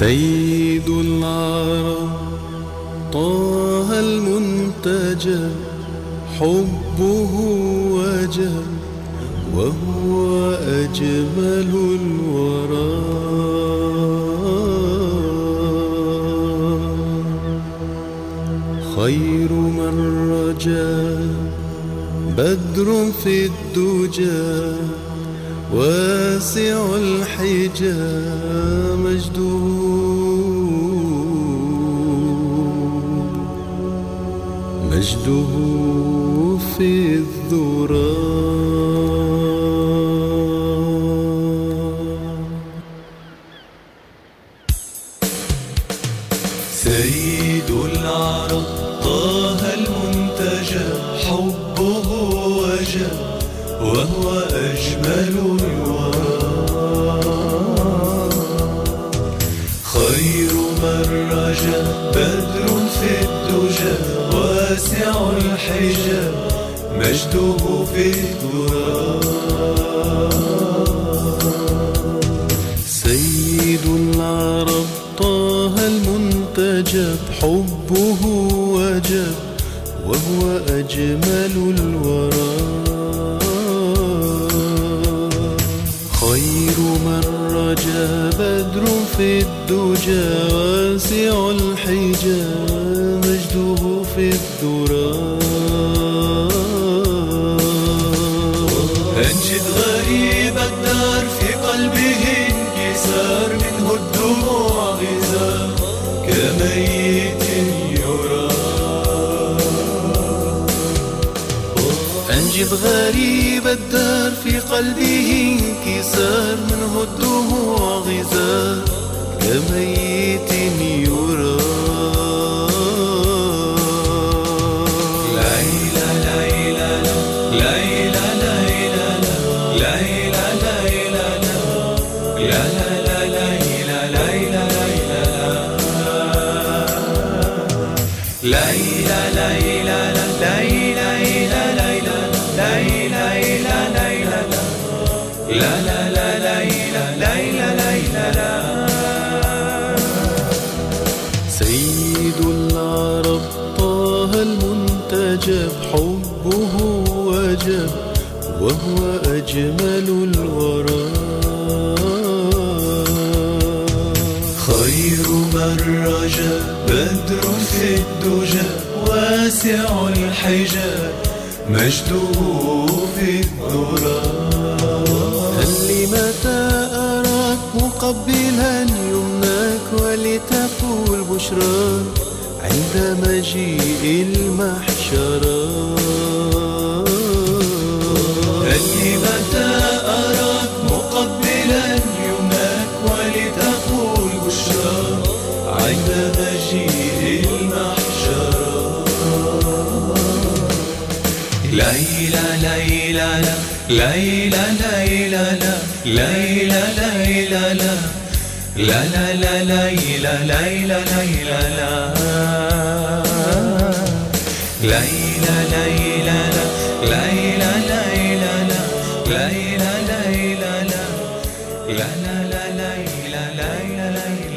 سيد العرب طه المنتجى، حبه وجب وهو أجمل الورى. خير من رجا بدر في الدجى، واسع الحجى مجده في الذرى. سيد العرب طه المنتجى، حبه وجب وهو أجمل الورى. خير من رجا بدر في الدجى، واسع الحجى مجده في الذرى. سيد العرب طه المنتجى، حبه وجب وهو أجمل الورى. خير من رجا بدر في الدجى، واسع الحجى مجده في الذرى. أنجد غريب الدار في قلبه انكسار، منه الدموع غزار كميت يرى. أنجد غريب الدار في قلبه انكسار، منه الدموع غزار كميت يرى. سيد العرب طه المنتجى، حبه وجب وهو أجمل الورى. خير من رجا بدر في الدجى، واسع الحجى مجده في الذرى. هل لي متى أراك مقبلا يمناك، ولتقول بشراك عند مجيء المحشرة. هل لي متى أراك مقبلا يمناك، ولتقول بشراك عند مجيء المحشرة. ليلى ليلى ليلى ليلى ليلى ليلى لا لا لا ليلى ليلى ليلى لا ليلى ليلى ليلى ليلى ليلى ليلى لا لا لا ليلى ليلى ليلى